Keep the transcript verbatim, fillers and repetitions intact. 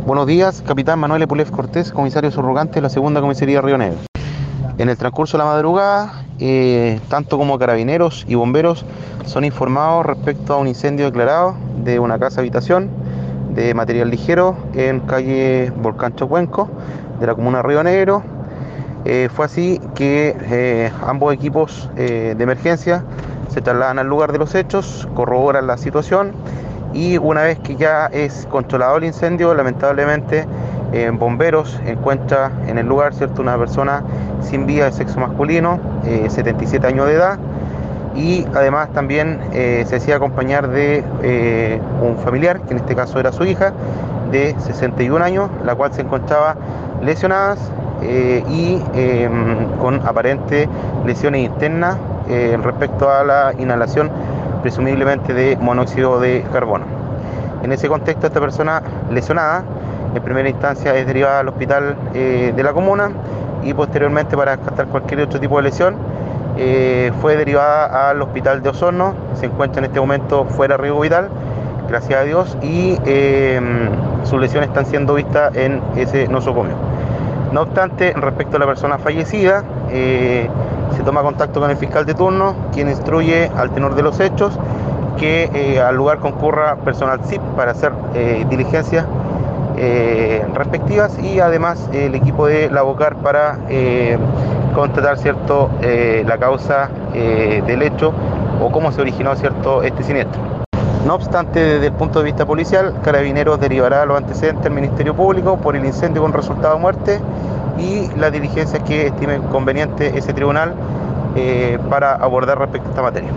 Buenos días, capitán Manuel Epulef Cortés, comisario subrogante de la segunda comisaría Río Negro. En el transcurso de la madrugada, eh, tanto como carabineros y bomberos son informados respecto a un incendio declarado de una casa habitación de material ligero en calle Volcán Chocuenco de la comuna de Río Negro. Eh, fue así que eh, ambos equipos eh, de emergencia se trasladan al lugar de los hechos, corroboran la situación y una vez que ya es controlado el incendio, lamentablemente eh, bomberos encuentra en el lugar, ¿cierto?, una persona sin vida de sexo masculino, eh, setenta y siete años de edad, y además también eh, se hacía acompañar de eh, un familiar, que en este caso era su hija, de sesenta y un años, la cual se encontraba lesionadas eh, y eh, con aparentes lesiones internas eh, respecto a la inhalación presumiblemente de monóxido de carbono. En ese contexto, esta persona lesionada en primera instancia es derivada al hospital eh, de la comuna y posteriormente, para descartar cualquier otro tipo de lesión, eh, fue derivada al hospital de Osorno. Se encuentra en este momento fuera de riesgo vital, gracias a Dios, y eh, sus lesiones están siendo vistas en ese nosocomio. No obstante, respecto a la persona fallecida, eh, se toma contacto con el fiscal de turno, quien instruye al tenor de los hechos que eh, al lugar concurra personal S I P para hacer eh, diligencias eh, respectivas, y además eh, el equipo de la Bocar para eh, constatar, cierto, eh, la causa eh, del hecho o cómo se originó, cierto, este siniestro. No obstante, desde el punto de vista policial, Carabineros derivará los antecedentes al Ministerio Público por el incendio con resultado de muerte y las diligencias que estime conveniente ese tribunal eh, para abordar respecto a esta materia.